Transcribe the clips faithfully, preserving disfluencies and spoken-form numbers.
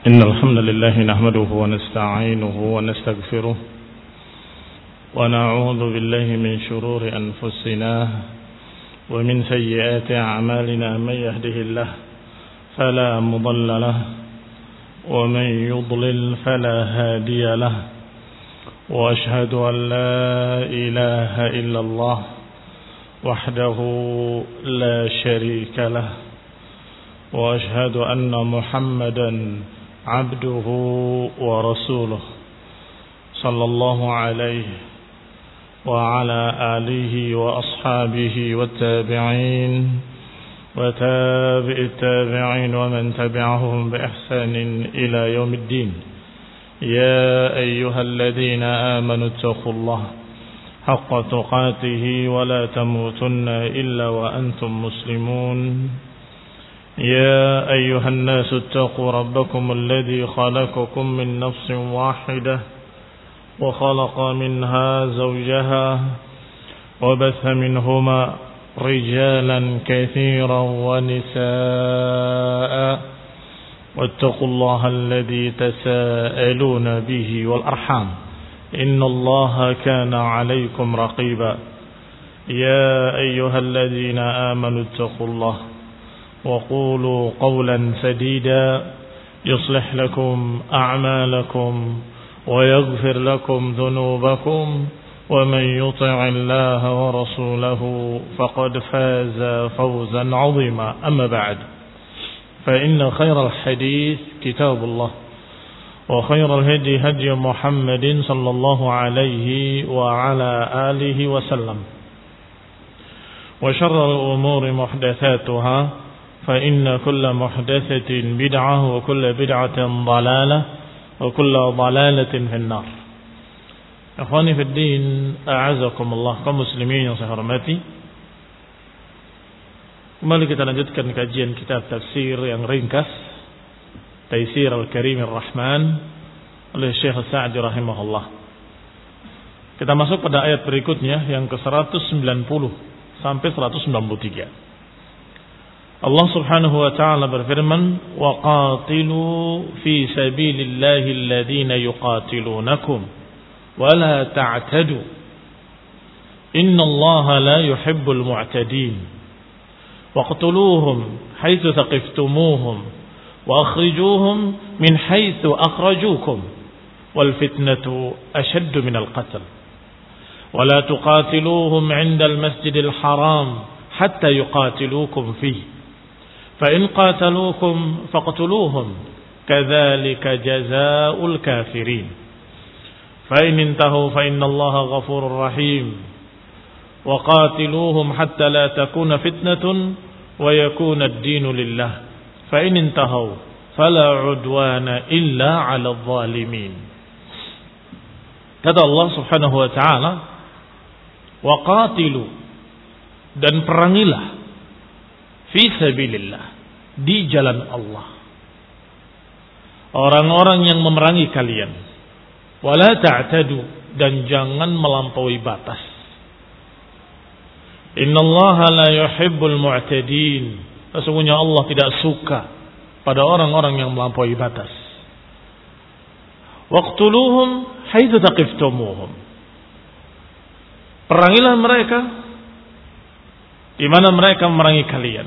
إن الحمد لله نحمده ونستعينه ونستغفره ونعوذ بالله من شرور أنفسنا ومن سيئات أعمالنا. من يهده الله فلا مضل له ومن يضلل فلا هادي له، وأشهد أن لا إله إلا الله وحده لا شريك له، وأشهد أن محمدا عبده ورسوله صلى الله عليه وعلى آله وأصحابه والتابعين وتابع التابعين ومن تبعهم بإحسان إلى يوم الدين. يا أيها الذين آمنوا اتقوا الله حق تقاته ولا تموتن إلا وأنتم مسلمون. يا أيها الناس اتقوا ربكم الذي خلقكم من نفس واحدة وخلق منها زوجها وبث منهما رجالا كثيرا ونساء، واتقوا الله الذي تساءلون به والأرحام إن الله كان عليكم رقيبا. يا أيها الذين آمنوا اتقوا الله وقولوا قولا سديدا يصلح لكم أعمالكم ويغفر لكم ذنوبكم، ومن يطع الله ورسوله فقد فاز فوزا عظيما. أما بعد، فإن خير الحديث كتاب الله، وخير الهدي هدي محمد صلى الله عليه وعلى آله وسلم، وشر الأمور محدثاتها، فإن كل محدثة بدعة وكل بدعة ضلالة وكل ضلالة في النار. Ikhwani fi din, a'azakumullah, kaum muslimin yang saya hormati. Kembali kita lanjutkan kajian kitab tafsir yang ringkas, Taisir Al-Karim Ar-Rahman oleh Syekh Sa'di rahimahullah. Kita masuk pada ayat berikutnya yang ke seratus sembilan puluh sampai seratus sembilan puluh tiga. Allah Subhanahu wa ta'ala berfirman, wa qatilu fi sabilillahi alladhina yuqatilunakum wa la ta'tadu innallaha la yuhibbul mu'tadin waqtuluhum haythu thaqiftumuhum wa akhrijuhum min haythu akhrajukum wal fitnatu ashaddu minal qatl wa la tuqatiluhum 'inda al-masjidil haram hatta yuqatilukum fihi فإن قاتلوكم فاقتلوهم كذلك جزاء الكافرين فإن انتهوا فإن الله غفور رحيم وقاتلوهم حتى لا تكون فتنة ويكون الدين لله فإن انتهوا فلا عدوان إلا على الظالمين. Kata Allah Subhanahu wa ta'ala, waqatilu, dan perangilah, fi sabilillah, di jalan Allah, orang-orang yang memerangi kalian. Wala ta'tadu, dan jangan melampaui batas. Innallaha la yuhibbul mu'tadin, sesungguhnya Allah tidak suka pada orang-orang yang melampaui batas. Waqtuluhum haitsu taqiftumuhum, perangilah mereka di mana mereka memerangi kalian,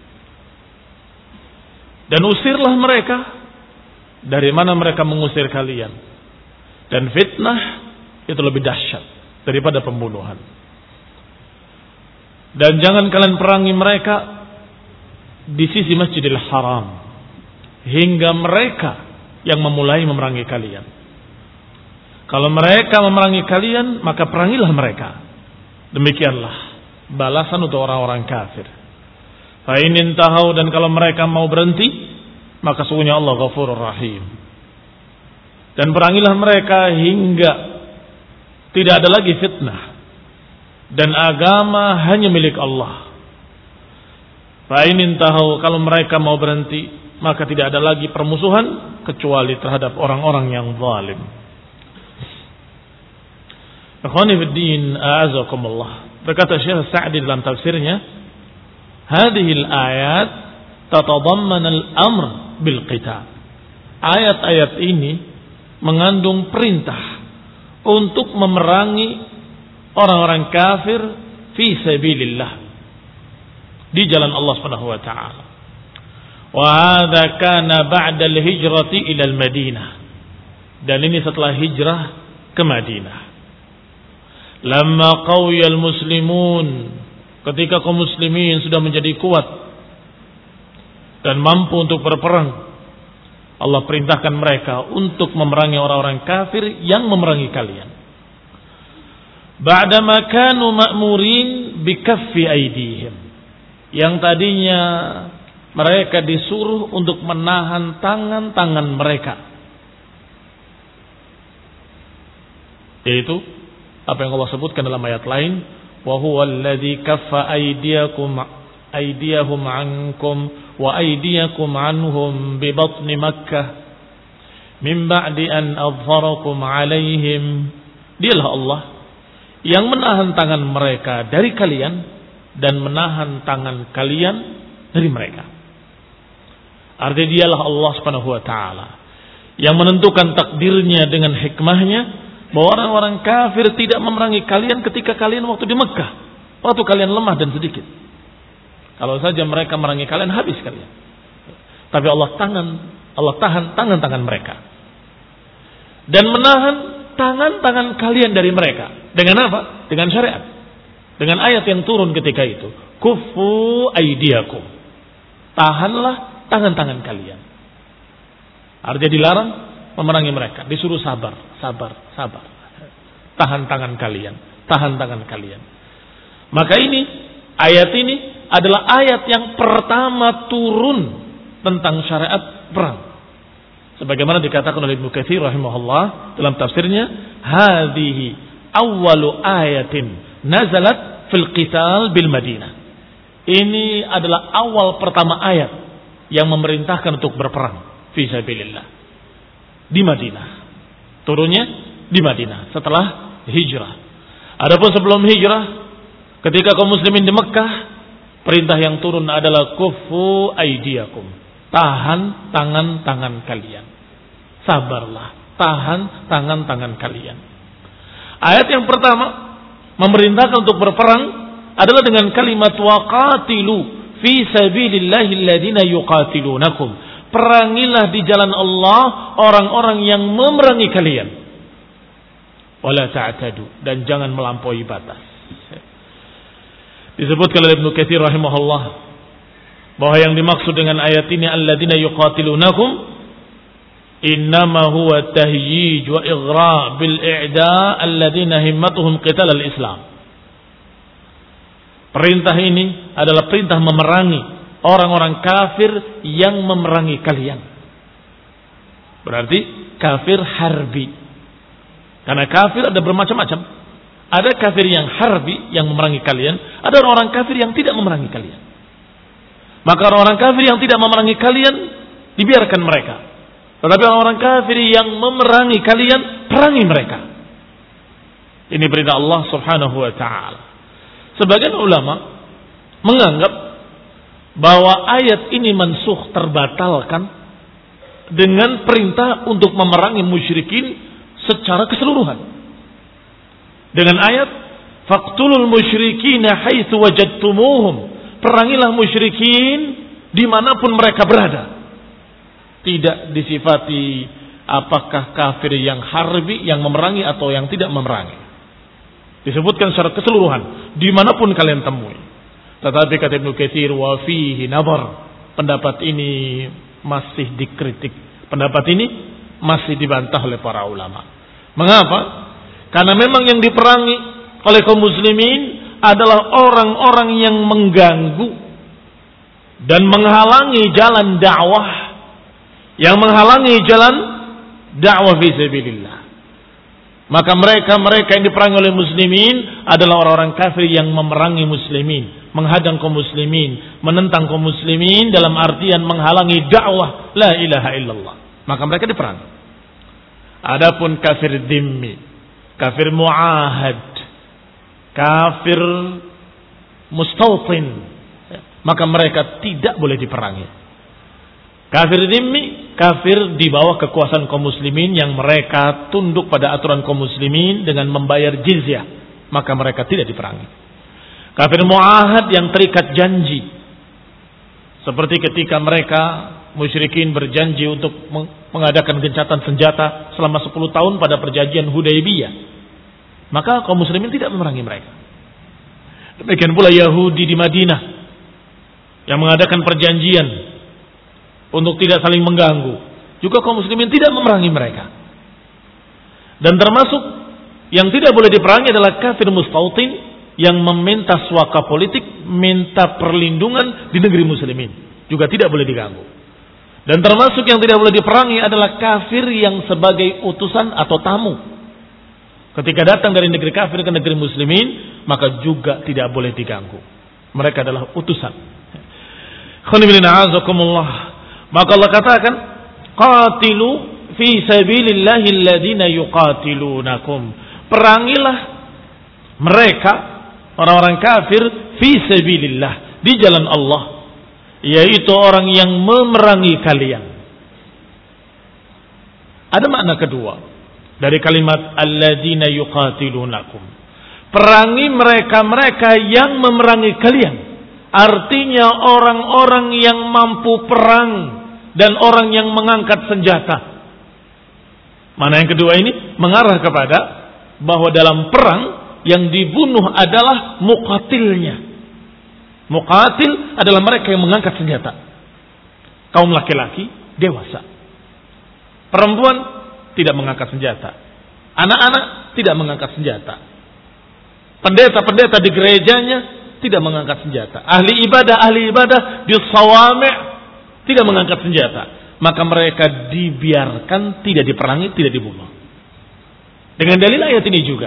dan usirlah mereka dari mana mereka mengusir kalian. Dan fitnah itu lebih dahsyat daripada pembunuhan. Dan jangan kalian perangi mereka di sisi Masjidil Haram hingga mereka yang memulai memerangi kalian. Kalau mereka memerangi kalian, maka perangilah mereka. Demikianlah balasan untuk orang-orang kafir. Fa in intahau, dan kalau mereka mau berhenti, maka sungguhnya Allah Ghafurur Rahim. Dan perangilah mereka hingga tidak ada lagi fitnah dan agama hanya milik Allah. Fa in intahau, kalau mereka mau berhenti, maka tidak ada lagi permusuhan kecuali terhadap orang-orang yang zalim. Ikhwani fid din, a'azakumullah. Berkata Syekh Sa'di dalam tafsirnya, hadhil ayat tatadamman al-amr bil qital. ayat-ayat ini mengandung perintah untuk memerangi orang-orang kafir fi sabilillah, di jalan Allah Subhanahu wa taala. Wa hadza kana ba'da al-hijrati ila al-Madinah. Dan ini setelah hijrah ke Madinah. Lamma qawiyal muslimun, ketika kaum muslimin sudah menjadi kuat dan mampu untuk berperang, Allah perintahkan mereka untuk memerangi orang-orang kafir yang memerangi kalian. Ba'dama kanu ma'murin bikaffi aydihim, yang tadinya mereka disuruh untuk menahan tangan-tangan mereka, yaitu apa yang Allah sebutkan dalam ayat lain, wa huwa alladzi kaffa aydiyakum aydiyahum ankum wa aydiyakum anhum bi batni Makkah min ba'di an adharakum alaihim. Dialah Allah yang menahan tangan mereka dari kalian dan menahan tangan kalian dari mereka. Artinya dialah Allah Subhanahu wa taala yang menentukan takdirnya dengan hikmahnya bahwa orang-orang kafir tidak memerangi kalian ketika kalian waktu di Mekah, waktu kalian lemah dan sedikit. Kalau saja mereka memerangi kalian, habis kalian. Tapi Allah tangan, Allah tahan tangan-tangan mereka dan menahan tangan-tangan kalian dari mereka. Dengan apa? Dengan syariat, dengan ayat yang turun ketika itu. Kuffu aydiyakum, tahanlah tangan-tangan kalian. Artinya dilarang memerangi mereka, disuruh sabar, sabar, sabar. Tahan tangan kalian, tahan tangan kalian. Maka ini, ayat ini adalah ayat yang pertama turun tentang syariat perang. Sebagaimana dikatakan oleh Ibnu Katsir rahimahullah dalam tafsirnya, hadhihi awwalu ayatin nazalat fil qital bil Madinah. Ini adalah awal pertama ayat yang memerintahkan untuk berperang fi sabilillah di Madinah. Turunnya di Madinah setelah hijrah. Adapun sebelum hijrah, ketika kaum muslimin di Mekah, perintah yang turun adalah kuffu aydiyakum, tahan tangan-tangan kalian. Sabarlah, tahan tangan-tangan kalian. Ayat yang pertama memerintahkan untuk berperang adalah dengan kalimat waqatilu fi sabilillahi alladziina yuqatilunakum. Perangilah di jalan Allah orang-orang yang memerangi kalian. Wala ta'tadu, dan jangan melampaui batas. Disebutkan oleh Ibnu Katsir rahimahullah bahwa yang dimaksud dengan ayat ini alladzina yuqatilunakum innama huwa tahyij wa ighra bil i'da alladzina himmatuhum qital al-Islam. Perintah ini adalah perintah memerangi orang-orang kafir yang memerangi kalian. Berarti kafir harbi. Karena kafir ada bermacam-macam. Ada kafir yang harbi yang memerangi kalian, ada orang-orang kafir yang tidak memerangi kalian. Maka orang-orang kafir yang tidak memerangi kalian dibiarkan mereka. Tetapi orang-orang kafir yang memerangi kalian, perangi mereka. Ini perintah Allah Subhanahu wa taala. Sebagian ulama menganggap bahwa ayat ini mansukh, terbatalkan dengan perintah untuk memerangi musyrikin secara keseluruhan. Dengan ayat faqtulul musyrikina haitsu wajadtumuhum, perangilah musyrikin dimanapun mereka berada. Tidak disifati apakah kafir yang harbi, yang memerangi atau yang tidak memerangi. Disebutkan secara keseluruhan, dimanapun kalian temui. Tetapi kata Ibnu Katsir, wa fihi nazar, pendapat ini masih dikritik. Pendapat ini masih dibantah oleh para ulama. Mengapa? Karena memang yang diperangi oleh kaum muslimin adalah orang-orang yang mengganggu dan menghalangi jalan dakwah, yang menghalangi jalan dakwah fi sabilillah. Maka mereka-mereka yang diperangi oleh muslimin adalah orang-orang kafir yang memerangi muslimin, menghadang kaum muslimin, menentang kaum muslimin dalam artian menghalangi dakwah la ilaha illallah. Maka mereka diperangi. Adapun kafir dhimmi, kafir muahad, kafir mustautin, maka mereka tidak boleh diperangi. Kafir dhimmi, kafir di bawah kekuasaan kaum muslimin yang mereka tunduk pada aturan kaum muslimin dengan membayar jizyah, maka mereka tidak diperangi. Kafir muahad yang terikat janji, seperti ketika mereka musyrikin berjanji untuk mengadakan gencatan senjata selama sepuluh tahun pada perjanjian Hudaybiyah, maka kaum muslimin tidak memerangi mereka. Demikian pula Yahudi di Madinah yang mengadakan perjanjian untuk tidak saling mengganggu, juga kaum muslimin tidak memerangi mereka. Dan termasuk yang tidak boleh diperangi adalah kafir mustautin yang meminta suaka politik, minta perlindungan di negeri muslimin, juga tidak boleh diganggu. Dan termasuk yang tidak boleh diperangi adalah kafir yang sebagai utusan atau tamu. Ketika datang dari negeri kafir ke negeri muslimin, maka juga tidak boleh diganggu. Mereka adalah utusan. Khonibillah. Maka Allah katakan, qatilu fi sabilillahi alladhina yuqatilunakum. Perangilah mereka, orang-orang kafir, fi sabilillah, di jalan Allah, yaitu orang yang memerangi kalian. Ada makna kedua dari kalimat alladhina yuqatilunakum. Perangi mereka-mereka yang memerangi kalian. Artinya orang-orang yang mampu perang dan orang yang mengangkat senjata. Mana yang kedua ini mengarah kepada bahwa dalam perang yang dibunuh adalah muqatilnya. Muqatil adalah mereka yang mengangkat senjata. Kaum laki-laki dewasa. Perempuan tidak mengangkat senjata. Anak-anak tidak mengangkat senjata. Pendeta-pendeta di gerejanya tidak mengangkat senjata. Ahli ibadah, ahli ibadah di sawami' tidak mengangkat senjata, maka mereka dibiarkan, tidak diperangi, tidak dibunuh. Dengan dalil ayat ini juga,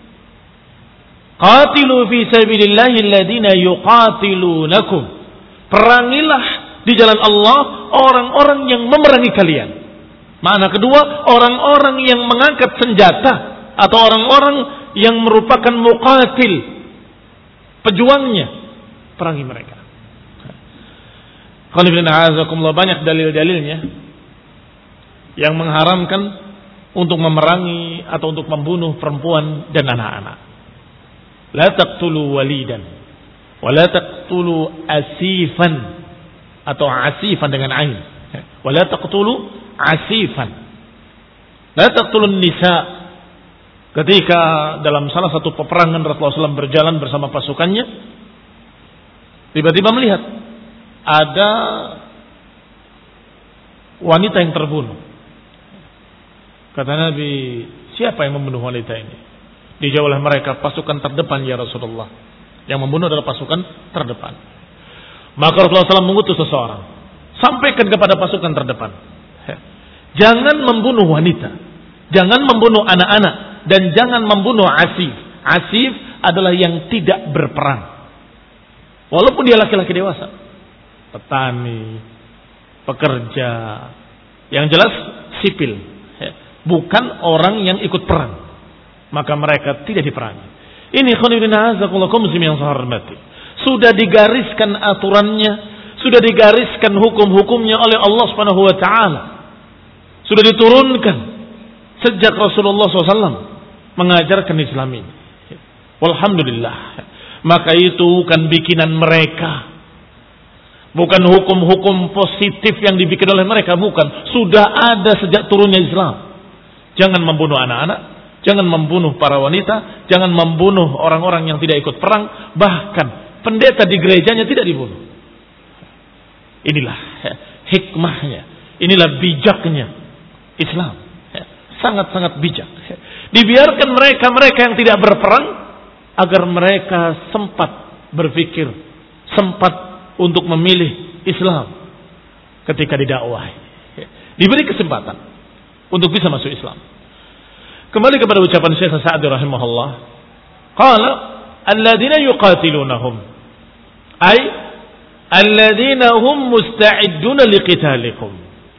qatilu fi sabilillahi alladhina yuqatilunakum. Perangilah di jalan Allah orang-orang yang memerangi kalian. Makna kedua, orang-orang yang mengangkat senjata atau orang-orang yang merupakan muqatil, pejuangnya, perangi mereka. Banyak dalil-dalilnya yang mengharamkan untuk memerangi atau untuk membunuh perempuan dan anak-anak. La taqtulu walidan wa la taqtulu asifan atau asifan dengan ain. Wa la taqtulu asifan. La taqtulun nisa. Ketika dalam salah satu peperangan Rasulullah shallallahu alaihi wasallam berjalan bersama pasukannya, tiba-tiba melihat ada wanita yang terbunuh. Kata Nabi, siapa yang membunuh wanita ini? Dijawab oleh mereka, pasukan terdepan ya Rasulullah. Yang membunuh adalah pasukan terdepan. Maka Rasulullah shallallahu alaihi wasallam mengutus seseorang, sampaikan kepada pasukan terdepan, jangan membunuh wanita, jangan membunuh anak-anak, dan jangan membunuh asif. Asif adalah yang tidak berperang, walaupun dia laki-laki dewasa. Petani, pekerja, yang jelas sipil, bukan orang yang ikut perang, maka mereka tidak diperangi. Ini khonibina azakullakum muslim yang saya hormati. Sudah digariskan aturannya, sudah digariskan hukum-hukumnya oleh Allah Subhanahu Wa Taala. Sudah diturunkan sejak Rasulullah shallallahu alaihi wasallam mengajarkan Islam ini. Walhamdulillah. Maka itu bukan bikinan mereka. Bukan hukum-hukum positif yang dibikin oleh mereka, bukan. Sudah ada sejak turunnya Islam. Jangan membunuh anak-anak, jangan membunuh para wanita, jangan membunuh orang-orang yang tidak ikut perang, bahkan pendeta di gerejanya tidak dibunuh. Inilah hikmahnya, inilah bijaknya Islam. Sangat-sangat bijak. Dibiarkan mereka-mereka yang tidak berperang agar mereka sempat berpikir, sempat untuk memilih Islam ketika didakwahi. Diberi kesempatan untuk bisa masuk Islam. Kembali kepada ucapan Syekh Sa'di rahimahullah, qala alladziina yuqatilunahum ay alladziina hum musta'idduna liqitalikum.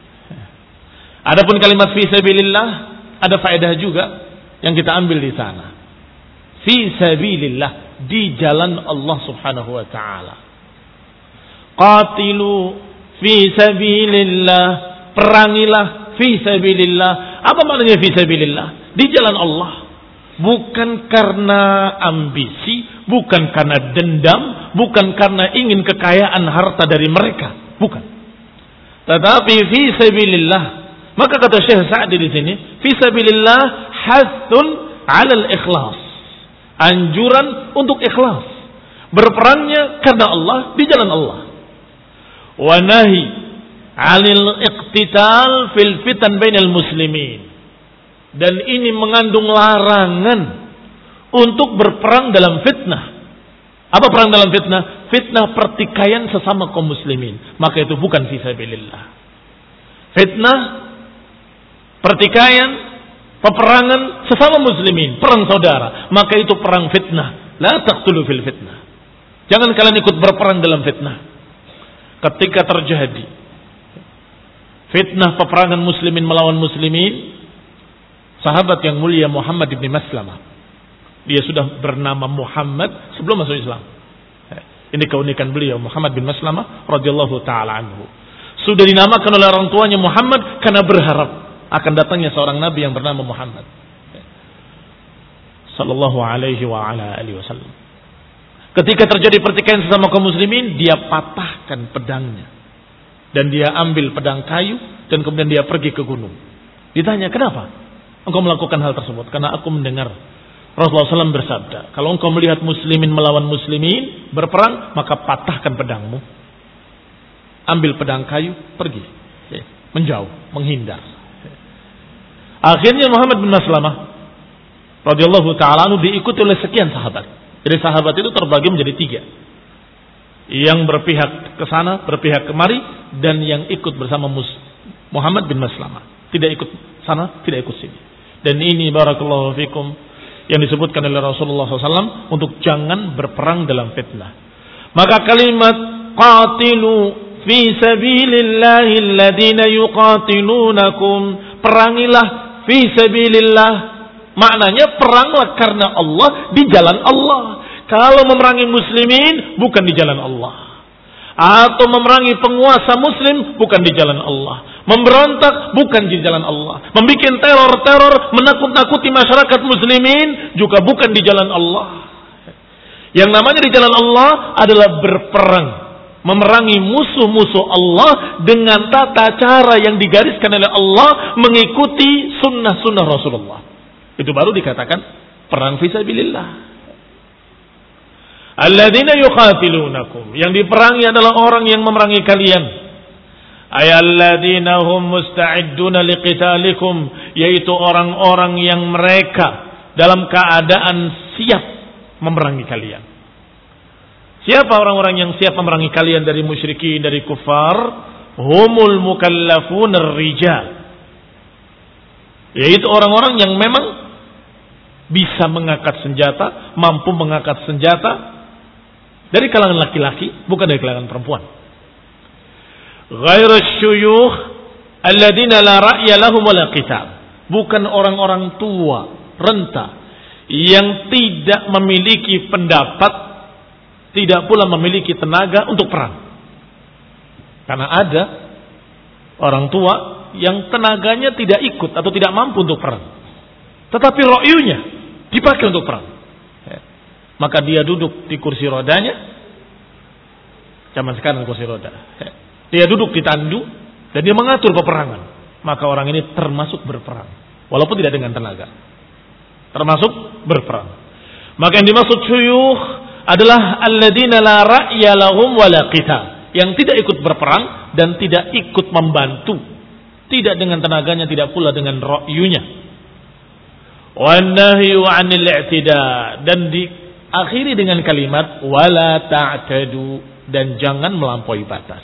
Adapun kalimat fi sabilillah ada faedah juga yang kita ambil di sana. Fi sabilillah, di jalan Allah Subhanahu wa taala. Qatilu fi sabilillah, perangilah fi sabilillah. Apa maknanya fi sabilillah? Di jalan Allah. Bukan karena ambisi, bukan karena dendam, bukan karena ingin kekayaan harta dari mereka, bukan. Tetapi fi sabilillah. Maka kata Syekh Sa'di di sini, fi sabilillah hathun 'alal ikhlas. Anjuran untuk ikhlas. Berperangnya karena Allah, di jalan Allah. Wa nahi 'anil iqtital fil fitan bainal muslimin. Dan ini mengandung larangan untuk berperang dalam fitnah. Apa perang dalam fitnah? Fitnah pertikaian sesama kaum muslimin. Maka itu bukan fisabilillah. Fitnah, pertikaian, peperangan sesama muslimin, perang saudara. Maka itu perang fitnah. La taqtulu fil fitnah. Jangan kalian ikut berperang dalam fitnah. Ketika terjadi fitnah peperangan muslimin melawan muslimin, sahabat yang mulia Muhammad bin Maslamah, dia sudah bernama Muhammad sebelum masuk Islam. Ini keunikan beliau, Muhammad bin Maslamah radhiyallahu taala anhu. Sudah dinamakan oleh orang tuanya Muhammad karena berharap akan datangnya seorang nabi yang bernama Muhammad sallallahu alaihi wa ala alihi wasallam. Ketika terjadi pertikaian sesama kaum muslimin, dia patahkan pedangnya dan dia ambil pedang kayu dan kemudian dia pergi ke gunung. Ditanya, "Kenapa engkau melakukan hal tersebut?" "Karena aku mendengar Rasulullah shallallahu alaihi wasallam bersabda, kalau engkau melihat muslimin melawan muslimin berperang, maka patahkan pedangmu, ambil pedang kayu, pergi, menjauh, menghindar." Akhirnya Muhammad bin Maslamah radhiyallahu taala anhu diikuti oleh sekian sahabat. Jadi sahabat itu terbagi menjadi tiga, yang berpihak ke sana, berpihak kemari, dan yang ikut bersama Muhammad bin Maslamah, tidak ikut sana, tidak ikut sini. Dan ini barakallahu fikum yang disebutkan oleh Rasulullah shallallahu alaihi wasallam untuk jangan berperang dalam fitnah. Maka kalimat qatilu fi sabilillahi alladhina yuqatilunakum, perangilah fi sabilillah, maknanya peranglah karena Allah, di jalan Allah. Kalau memerangi muslimin bukan di jalan Allah, atau memerangi penguasa muslim bukan di jalan Allah, memberontak bukan di jalan Allah, membikin teror-teror, menakut-nakuti masyarakat muslimin juga bukan di jalan Allah. Yang namanya di jalan Allah adalah berperang, memerangi musuh-musuh Allah dengan tata cara yang digariskan oleh Allah, mengikuti sunnah-sunnah Rasulullah. Itu baru dikatakan perang fisabilillah. Alladzina yuqatilunakum, yang diperangi adalah orang yang memerangi kalian. Ayalladzina hum musta'idduna liqitalikum, yaitu orang-orang yang mereka dalam keadaan siap memerangi kalian. Siapa orang-orang yang siap memerangi kalian dari musyrikin, dari kufar? Humul mukallafun ar-rijal, yaitu orang-orang yang memang bisa mengangkat senjata, mampu mengangkat senjata, dari kalangan laki-laki, bukan dari kalangan perempuan. Ghairu syuyukh alladzina la ra'ya lahum wala qital, bukan orang-orang tua, renta, yang tidak memiliki pendapat, tidak pula memiliki tenaga untuk perang. Karena ada orang tua yang tenaganya tidak ikut atau tidak mampu untuk perang, tetapi ra'yunya dipakai untuk perang. Maka dia duduk di kursi rodanya, zaman sekarang kursi roda, dia duduk di tandu dan dia mengatur peperangan. Maka orang ini termasuk berperang, walaupun tidak dengan tenaga, termasuk berperang. Maka yang dimaksud syuyukh adalah alladzina la ra'ya lahum wala qital, yang tidak ikut berperang dan tidak ikut membantu, tidak dengan tenaganya, tidak pula dengan ra'yunya. Wan nahyu 'anil i'tida, dan di akhiri dengan kalimat wala ta'tadu, dan jangan melampaui batas.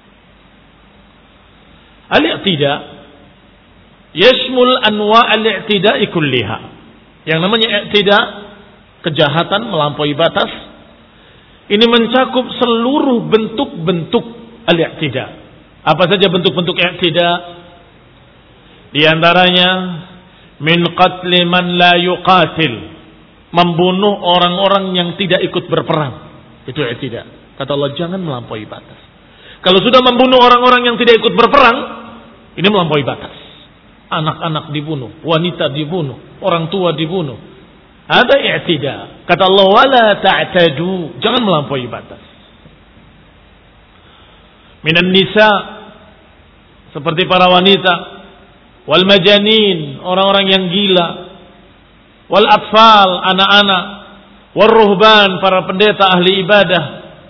Al-i'tida yashmul anwa' al-i'tida'i kulliha. Yang namanya i'tida, kejahatan melampaui batas, ini mencakup seluruh bentuk-bentuk al-i'tida. Apa saja bentuk-bentuk i'tida? Di antaranya min qatli man la yuqatil, membunuh orang-orang yang tidak ikut berperang. Itu i'tida. Kata Allah, jangan melampaui batas. Kalau sudah membunuh orang-orang yang tidak ikut berperang, ini melampaui batas. Anak-anak dibunuh, wanita dibunuh, orang tua dibunuh. Ada i'tida. Kata Allah, wala ta'tadu, jangan melampaui batas. Minan nisa, seperti para wanita, wal majanin, orang-orang yang gila, wal atfal, anak-anak, wal ruhban, para pendeta ahli ibadah,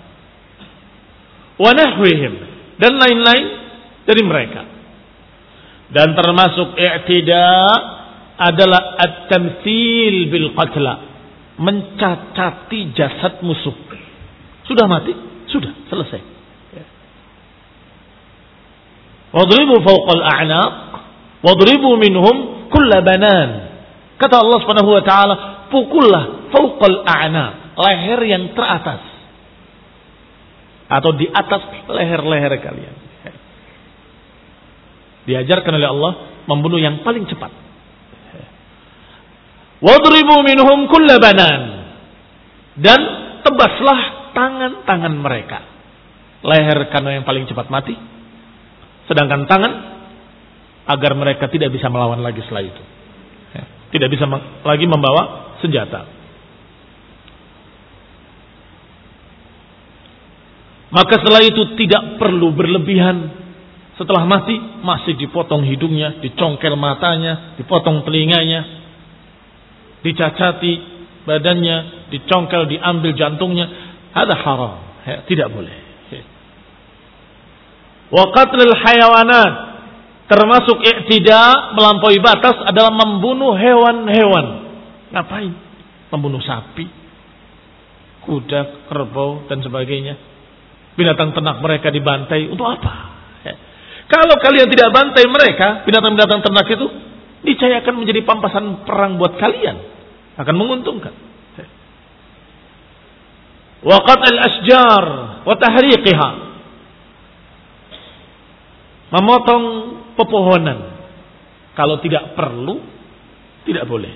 wa nahwihim, dan lain-lain dari mereka. Dan termasuk i'tida adalah at-tamtsil bil qatla, mencacati jasad musuh. Sudah mati, sudah selesai. Wadribu fawqal a'naq wadribu minhum kulla banan. Kata Allah Subhanahu wa taala, pukullah fawqal a'naq, leher yang teratas atau di atas leher-leher kalian. Diajarkan oleh Allah membunuh yang paling cepat. Wadribu minhum kulla banan, dan tebaslah tangan-tangan mereka. Leher karena yang paling cepat mati, sedangkan tangan agar mereka tidak bisa melawan lagi setelah itu. Tidak bisa lagi membawa senjata. Maka setelah itu tidak perlu berlebihan. Setelah mati masih dipotong hidungnya, dicongkel matanya, dipotong telinganya, dicacati badannya, dicongkel, diambil jantungnya. Ada haram, tidak boleh. Wa qatlul hayawanat, termasuk i'tida, melampaui batas adalah membunuh hewan-hewan. Ngapain? Membunuh sapi, kuda, kerbau dan sebagainya. Binatang ternak mereka dibantai untuk apa? Kalau kalian tidak bantai mereka, binatang-binatang ternak itu niscaya akan menjadi pampasan perang buat kalian, akan menguntungkan. Wa qat'il asjar wa tahriqiha, memotong pepohonan kalau tidak perlu, tidak boleh.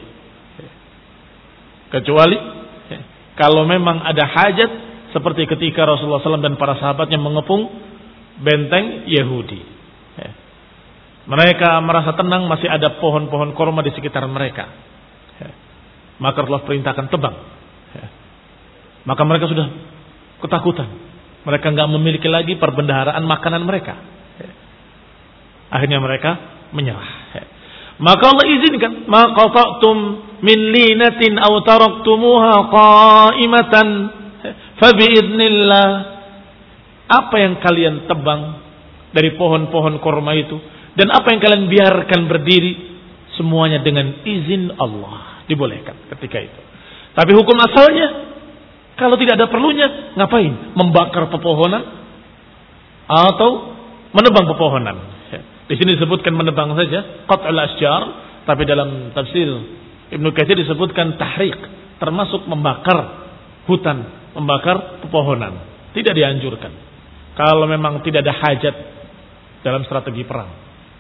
Kecuali kalau memang ada hajat, seperti ketika Rasulullah shallallahu alaihi wasallam dan para sahabatnya mengepung benteng Yahudi. Mereka merasa tenang, masih ada pohon-pohon korma di sekitar mereka. Maka Rasulullah perintahkan tebang. Maka mereka sudah ketakutan. Mereka nggak memiliki lagi perbendaharaan makanan mereka. Akhirnya mereka menyerah. Maka Allah izinkan, ma qata'tum min linatin aw taraktumuha qa'imatan fa bi'idznillah. Apa yang kalian tebang dari pohon-pohon korma itu dan apa yang kalian biarkan berdiri, semuanya dengan izin Allah, dibolehkan ketika itu. Tapi hukum asalnya, kalau tidak ada perlunya, ngapain? Membakar pepohonan atau menebang pepohonan. Di sini disebutkan menebang saja, qat'ul asjar, tapi dalam tafsir Ibnu Katsir disebutkan tahriq, termasuk membakar hutan, membakar pepohonan. Tidak dianjurkan kalau memang tidak ada hajat dalam strategi perang.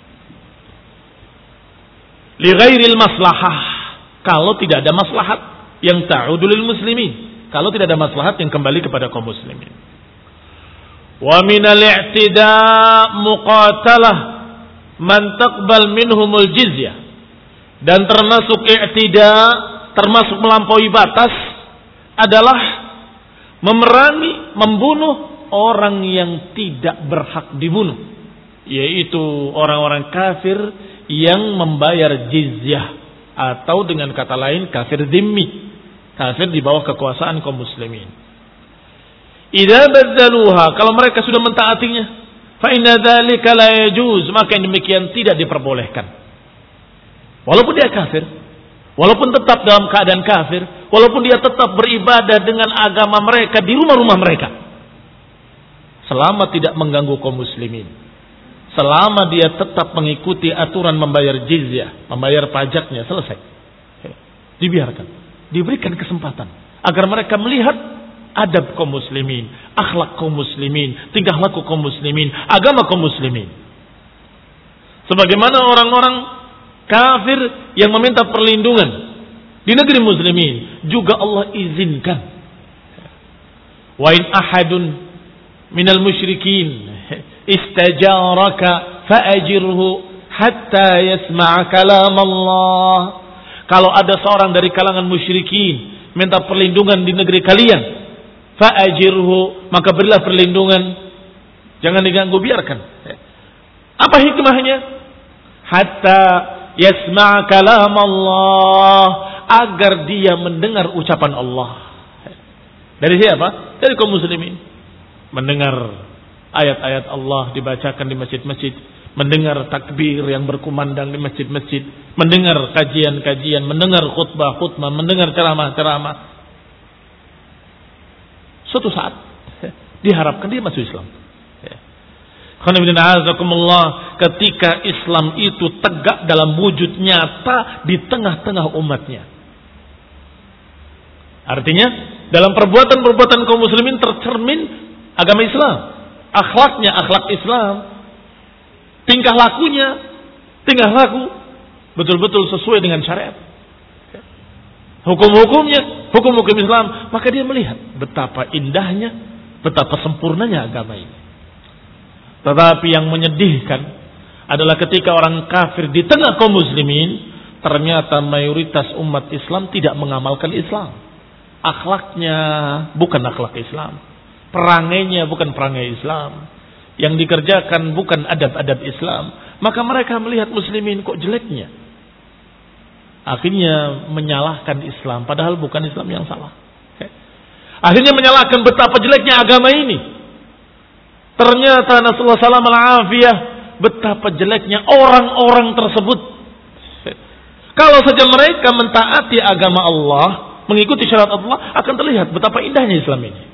Li ghairil maslahah, kalau tidak ada maslahat yang ta'udu lil muslimin, kalau tidak ada maslahat yang kembali kepada kaum muslimin. Wa minal i'tida' muqatalah man taqbal minhumul jizyah, dan termasuk i'tida', termasuk melampaui batas adalah memerangi, membunuh orang yang tidak berhak dibunuh, yaitu orang-orang kafir yang membayar jizyah, atau dengan kata lain kafir dhimmi, kafir di bawah kekuasaan kaum muslimin. Idza badzaluha, kalau mereka sudah mentaatinya, fa inna dzalika la yajuz, maka yang demikian tidak diperbolehkan. Walaupun dia kafir, walaupun tetap dalam keadaan kafir, walaupun dia tetap beribadah dengan agama mereka di rumah-rumah mereka, selama tidak mengganggu kaum muslimin, selama dia tetap mengikuti aturan membayar jizyah, membayar pajaknya, selesai. Dibiarkan, diberikan kesempatan agar mereka melihat adab kaum muslimin, akhlak kaum muslimin, tingkah laku kaum muslimin, agama kaum muslimin. Sebagaimana orang-orang kafir yang meminta perlindungan di negeri muslimin, juga Allah izinkan. Wa in ahadun minal musyrikin istajaraka fa'ajirhu hatta yasma'a kalam Allah. Kalau ada seorang dari kalangan musyrikin minta perlindungan di negeri kalian, fa'ajirhu, maka berilah perlindungan, jangan diganggu, biarkan. Apa hikmahnya? Hatta yasma'a kalam Allah, agar dia mendengar ucapan Allah. Dari siapa? Dari kaum muslimin. Mendengar ayat-ayat Allah dibacakan di masjid-masjid, mendengar takbir yang berkumandang di masjid-masjid, mendengar kajian-kajian, mendengar khutbah-khutbah, mendengar ceramah-ceramah. Suatu saat diharapkan dia masuk Islam. Ketika Islam itu tegak dalam wujud nyata di tengah-tengah umatnya. Artinya dalam perbuatan-perbuatan kaum muslimin tercermin agama Islam, akhlaknya akhlak Islam, tingkah lakunya tingkah laku betul-betul sesuai dengan syariat, hukum-hukumnya hukum-hukum Islam. Maka dia melihat betapa indahnya, betapa sempurnanya agama ini. Tetapi yang menyedihkan adalah ketika orang kafir di tengah kaum muslimin, ternyata mayoritas umat Islam tidak mengamalkan Islam. Akhlaknya bukan akhlak Islam, perangainya bukan perangai Islam, yang dikerjakan bukan adab-adab Islam. Maka mereka melihat muslimin kok jeleknya, akhirnya menyalahkan Islam, padahal bukan Islam yang salah. Akhirnya menyalahkan betapa jeleknya agama ini. Ternyata Nasallahu salam al-afiyah, betapa jeleknya orang-orang tersebut. Kalau saja mereka mentaati agama Allah, mengikuti syariat Allah, akan terlihat betapa indahnya Islam ini.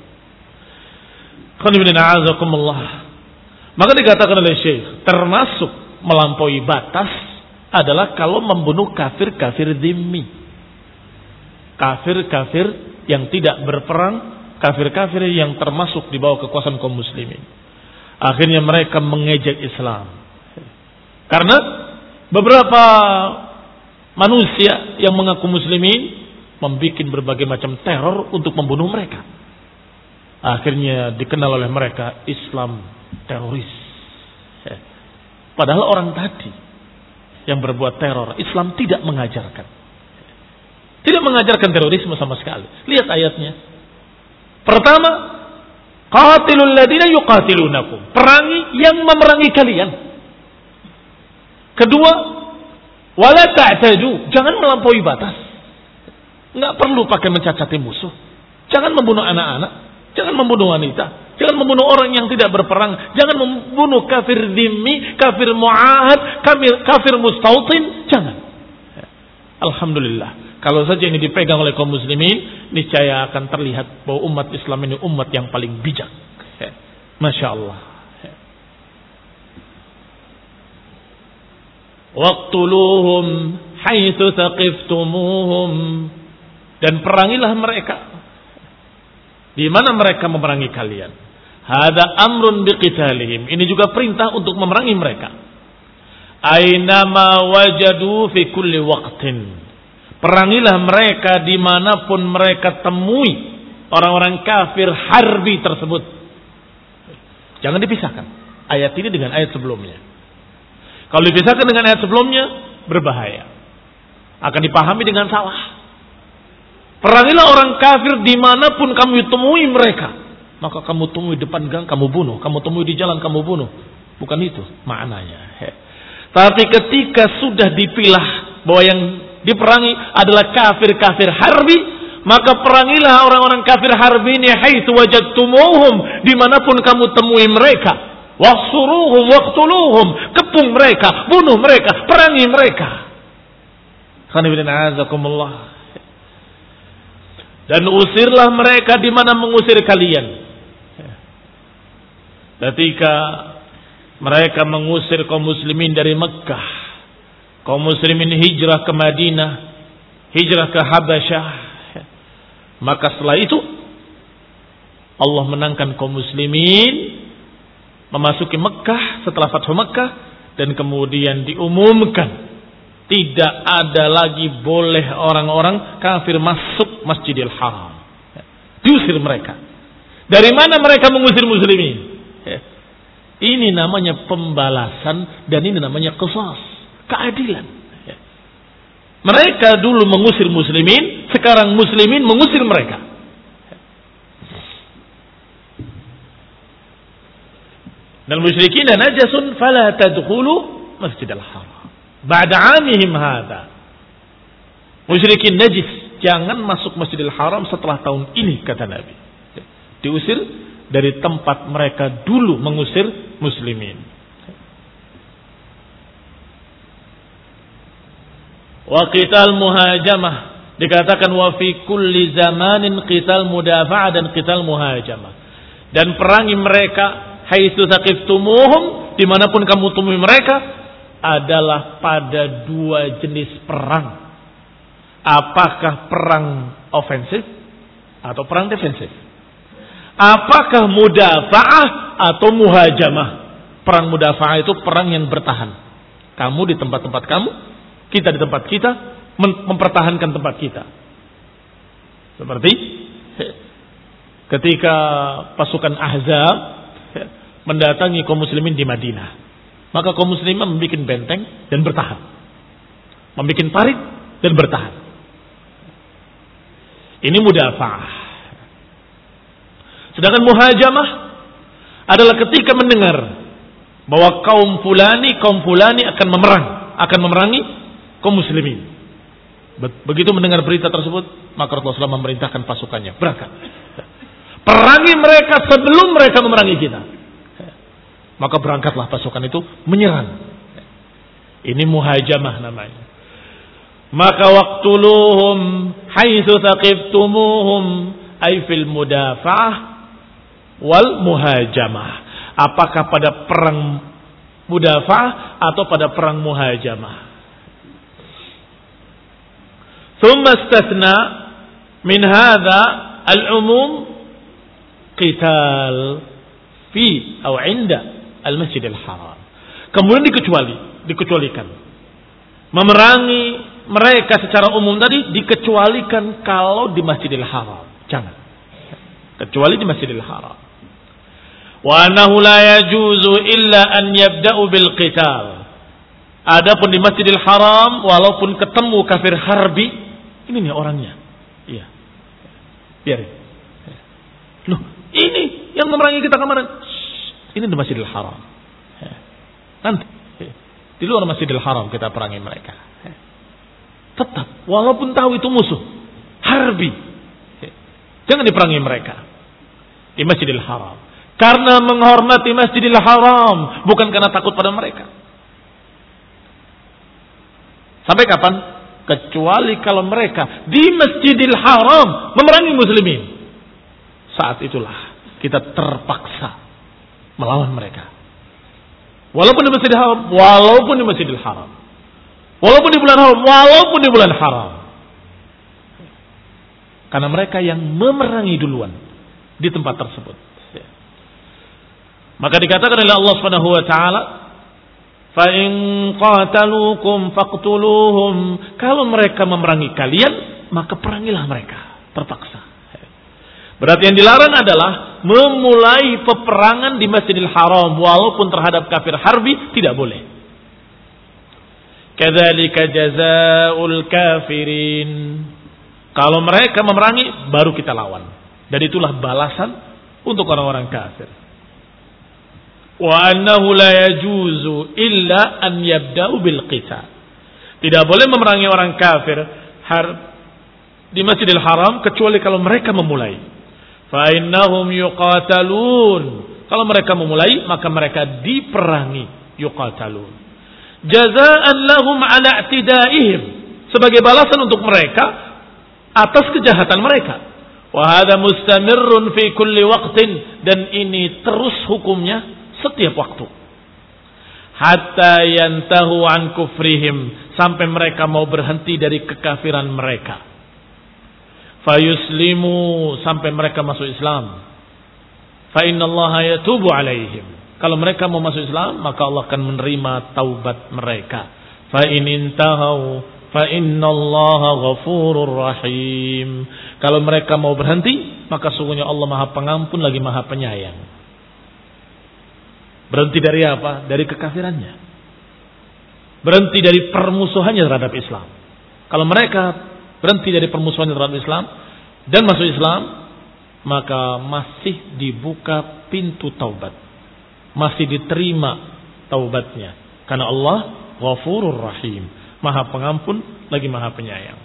Maka dikatakan oleh Syekh, termasuk melampaui batas adalah kalau membunuh kafir-kafir dhimmi, kafir-kafir yang tidak berperang, kafir-kafir yang termasuk di bawah kekuasaan kaum muslimin. Akhirnya mereka mengejek Islam. Karena beberapa manusia yang mengaku muslimin membuat berbagai macam teror untuk membunuh mereka. Akhirnya dikenal oleh mereka Islam teroris. Padahal orang tadi yang berbuat teror, Islam tidak mengajarkan. Tidak mengajarkan terorisme sama sekali. Lihat ayatnya. Pertama, qatilul ladina yuqatilunakum, perangi yang memerangi kalian. Kedua, wala ta'tadu, jangan melampaui batas. Enggak perlu pakai mencacati musuh. Jangan membunuh anak-anak, jangan membunuh wanita, jangan membunuh orang yang tidak berperang, jangan membunuh kafir dhimmi, kafir mu'ahad, kafir, kafir mustautin, jangan. Alhamdulillah. Kalau saja ini dipegang oleh kaum muslimin, niscaya akan terlihat bahwa umat Islam ini umat yang paling bijak. Masya Allah. Waqtuluhum haitsu taqiftumuhum, dan perangilah mereka di mana mereka memerangi kalian. Hada amrun biqitalihim, ini juga perintah untuk memerangi mereka. Ainama wajadu fi kulli waqtin, perangilah mereka dimanapun mereka temui orang-orang kafir harbi tersebut. Jangan dipisahkan ayat ini dengan ayat sebelumnya. Kalau dipisahkan dengan ayat sebelumnya, berbahaya, akan dipahami dengan salah. Perangilah orang kafir dimanapun kamu temui mereka. Maka kamu temui depan gang, kamu bunuh. Kamu temui di jalan, kamu bunuh. Bukan itu maknanya. Tapi ketika sudah dipilah bahwa yang diperangi adalah kafir-kafir harbi, maka perangilah orang-orang kafir harbi ini haitsu wajadtumuhum, dimanapun kamu temui mereka. Wahsuruhum waqtuluhum, kepung mereka, bunuh mereka, perangi mereka. Dan usirlah mereka di mana mengusir kalian. Ketika mereka mengusir kaum muslimin dari Mekkah, kaum muslimin hijrah ke Madinah, hijrah ke Habasyah, maka setelah itu Allah menangkan kaum muslimin memasuki Mekkah setelah Fathu Mekkah, dan kemudian diumumkan tidak ada lagi boleh orang-orang kafir masuk Masjidil Haram. Diusir mereka. Dari mana mereka mengusir muslimin? Ini namanya pembalasan dan ini namanya qisas, keadilan. Mereka dulu mengusir muslimin, sekarang muslimin mengusir mereka. Dan musyrikin najasun fala tadkhulu masjidal haram ba'da 'amihim hadza. Musyrikin najis, jangan masuk Masjidil Haram setelah tahun ini, kata Nabi. Diusir dari tempat mereka dulu mengusir muslimin. Wa qital muhajamah, dikatakan wa fi kulli zamanin qital mudafa'ah dan qital muhajamah. Dan perangi mereka haitsu taqiftumuhum, dimanapun kamu temui mereka, adalah pada dua jenis perang. Apakah perang ofensif atau perang defensif? Apakah mudafa'ah atau muhajamah? Perang mudafa'ah itu perang yang bertahan. Kamu di tempat-tempat kamu, kita di tempat kita, mempertahankan tempat kita. Seperti ketika pasukan Ahzab mendatangi kaum muslimin di Madinah, maka kaum muslimin membuat benteng dan bertahan, membuat parit dan bertahan. Ini mudafa'ah. Sedangkan muhajamah adalah ketika mendengar bahwa kaum fulani, kaum fulani akan memerang, akan memerangi kaum muslimin. Begitu mendengar berita tersebut, maka Rasulullah shallallahu alaihi wasallam memerintahkan pasukannya berangkat, perangi mereka sebelum mereka memerangi kita. Maka berangkatlah pasukan itu menyerang. Ini muhajamah namanya. Maka waqtuluhum haitsu taqiftumuhum ay fil mudafa'ah wal muhajamah. Apakah pada perang mudafa'ah atau pada perang muhajamah? Thumma istathna min hadha al-umum qital fi atau 'inda al-Masjidil Haram. Kemudian dikecuali, dikecualikan. Memerangi mereka secara umum tadi dikecualikan kalau di Masjidil Haram. Jangan. Kecuali di Masjidil Haram. Wa annahu la yajuzu illa an yabda'u bil qital. Adapun di Masjidil Haram walaupun ketemu kafir harbi, ini nih orangnya. Iya. Biarin. Loh, ini yang memerangi kita kemarin. Shh, ini di Masjidil Haram. Nanti di luar Masjidil Haram kita perangi mereka. Tetap, walaupun tahu itu musuh, harbi, jangan diperangi mereka di Masjidil Haram. Karena menghormati Masjidil Haram, bukan karena takut pada mereka. Sampai kapan? Kecuali kalau mereka di Masjidil Haram memerangi muslimin. Saat itulah kita terpaksa melawan mereka. Walaupun di Masjidil Haram, walaupun di Masjidil Haram. Walaupun di bulan haram, walaupun di bulan haram. Karena mereka yang memerangi duluan di tempat tersebut. Maka dikatakan oleh Allah Subhanahu wa taala, "Fa in qataluukum faqtuluhum." Kalau mereka memerangi kalian, maka perangilah mereka, terpaksa. Berarti yang dilarang adalah memulai peperangan di Masjidil Haram walaupun terhadap kafir harbi, tidak boleh. Kadzalika jazaa'ul kafirin. Kalau mereka memerangi, baru kita lawan. Dan itulah balasan untuk orang-orang kafir. Wa annahu la yajuzu illa an yabda'u bil qital. Tidak boleh memerangi orang kafir di Masjidil Haram kecuali kalau mereka memulai. Fa innahum yuqatalun. Kalau mereka memulai, maka mereka diperangi, yuqatalun. Jazaan lahum ala i'tidaihim, sebagai balasan untuk mereka atas kejahatan mereka. Wa hadha mustamirrun fi kulli waqtin, dan ini terus hukumnya setiap waktu. Hatta yantahu an kufrihim, sampai mereka mau berhenti dari kekafiran mereka. Fayuslimu, sampai mereka masuk Islam. Fa innallaha yatubu alaihim. Kalau mereka mau masuk Islam, maka Allah akan menerima taubat mereka. Fa in intahau fa innallaha ghafurur rahim. Kalau mereka mau berhenti, maka sungguhnya Allah Maha Pengampun lagi Maha Penyayang. Berhenti dari apa? Dari kekafirannya. Berhenti dari permusuhannya terhadap Islam. Kalau mereka berhenti dari permusuhannya terhadap Islam dan masuk Islam, maka masih dibuka pintu taubat. Masih diterima taubatnya. Karena Allah Ghafurur Rahim, Maha Pengampun lagi Maha Penyayang.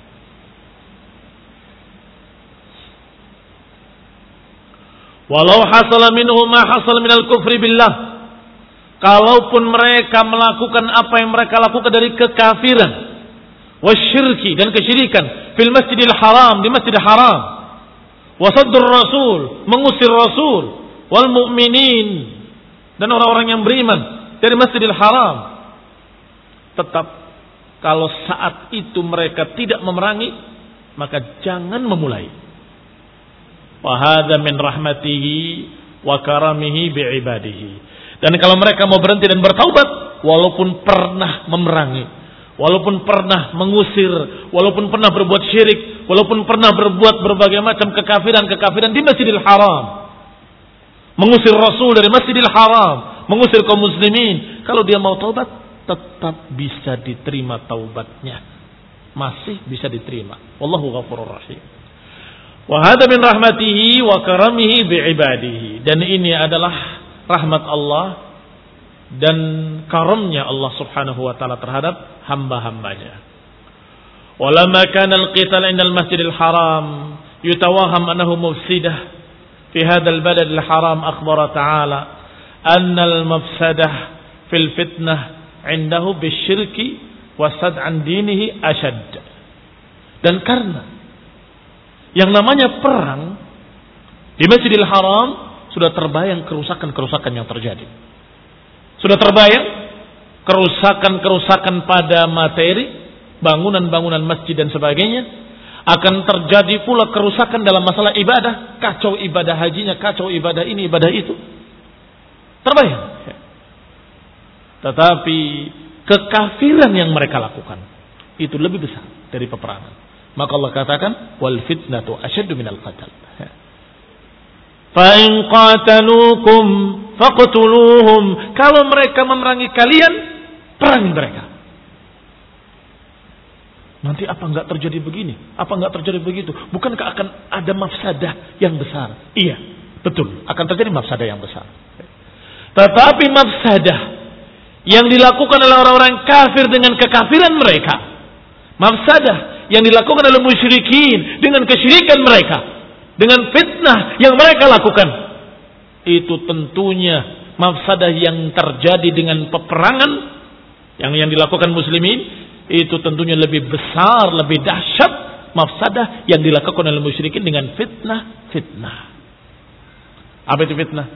Walau hasala minhu ma hasala minal kufri billah. Kalaupun mereka melakukan apa yang mereka lakukan dari kekafiran, wasyirki dan kesyirikan, fil masjidil haram, di masjidil haram, wasaddur rasul, mengusir rasul, wal mu'minin, dan orang-orang yang beriman dari masjidil haram, tetap kalau saat itu mereka tidak memerangi, maka jangan memulai. Wa hadza min rahmatihi wa karamihi bi ibadihi. Dan kalau mereka mau berhenti dan bertaubat, walaupun pernah memerangi, walaupun pernah mengusir, walaupun pernah berbuat syirik, walaupun pernah berbuat berbagai macam kekafiran-kekafiran di Masjidil Haram, mengusir Rasul dari Masjidil Haram, mengusir kaum muslimin, kalau dia mau taubat, tetap bisa diterima taubatnya. Masih bisa diterima. Wallahu ghafurur rahim. Wa hadza min rahmatihi wa karamihi bi ibadihi. Dan ini adalah rahmat Allah dan karamnya Allah Subhanahu wa taala terhadap hamba-hambanya. Walamma kana al-qital 'inda al-Masjid al-Haram yutawaham annahu mufsidah fi hadha al-balad al-haram, akhbara ta'ala anna al-mafsadah fil fitnah 'indahu bisyirki wa sad'an dinihi ashad. Dan karena yang namanya perang di Masjidil Haram, sudah terbayang kerusakan-kerusakan yang terjadi. Sudah terbayang kerusakan-kerusakan pada materi, bangunan-bangunan masjid dan sebagainya. Akan terjadi pula kerusakan dalam masalah ibadah. Kacau ibadah hajinya, kacau ibadah ini, ibadah itu. Terbayang. Tetapi kekafiran yang mereka lakukan itu lebih besar dari peperangan. Maka Allah katakan, wal fitnatu asyaddu minal qatl. Fa in qataluukum faqtuluhum. Kalau mereka memerangi kalian, perangi mereka. Nanti apa enggak terjadi begini? Apa enggak terjadi begitu? Bukankah akan ada mafsadah yang besar? Iya, betul, akan terjadi mafsadah yang besar. Tetapi mafsadah yang dilakukan oleh orang-orang kafir dengan kekafiran mereka, mafsadah yang dilakukan oleh musyrikin dengan kesyirikan mereka, dengan fitnah yang mereka lakukan, itu tentunya mafsadah yang terjadi dengan peperangan yang yang dilakukan muslimin, itu tentunya lebih besar, lebih dahsyat mafsadah yang dilakukan oleh musyrikin dengan fitnah-fitnah. Apa itu fitnah?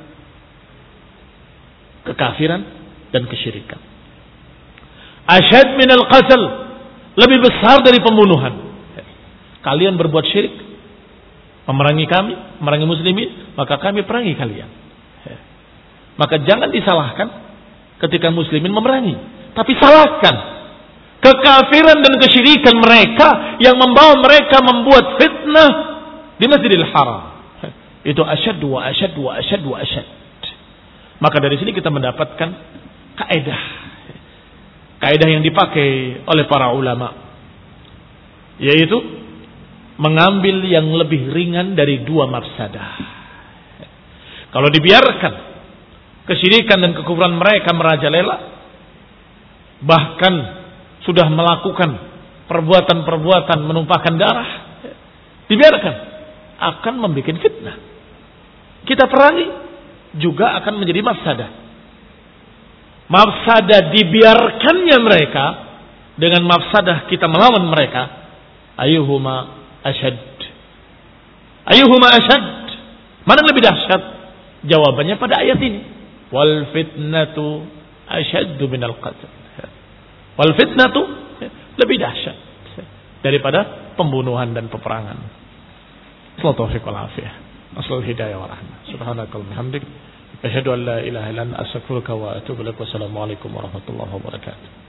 Kekafiran dan kesyirikan. Asyad minal qatl, lebih besar dari pembunuhan. Kalian berbuat syirik, memerangi kami, memerangi muslimin, maka kami perangi kalian. Maka jangan disalahkan ketika muslimin memerangi, tapi salahkan kekafiran dan kesyirikan mereka yang membawa mereka membuat fitnah di Masjidil Haram. Itu asyad wa asyad wa asyad wa asyad. Maka dari sini kita mendapatkan kaidah, kaidah yang dipakai oleh para ulama, yaitu mengambil yang lebih ringan dari dua mafsadah. Kalau dibiarkan kesyirikan dan kekufuran mereka merajalela, bahkan sudah melakukan perbuatan-perbuatan menumpahkan darah, dibiarkan, akan membuat fitnah. Kita perangi juga akan menjadi mafsadah. Mafsadah dibiarkannya mereka dengan mafsadah kita melawan mereka, ayuhuma asyad. Ayuhuma asyad. Mana yang lebih dahsyat? Jawabannya pada ayat ini. Wal fitnatu asyaddu minal qatl. Wal fitnatu lebih dahsyat daripada pembunuhan dan peperangan. Sallallahu alaihi wasallam. Aslul hidayah wa rahmah. Subhanakallahumma hamdik, asyhadu an la ilaha illa anta, astaghfiruka wa atubu ilaik. Wassalamu alaikum warahmatullahi wabarakatuh.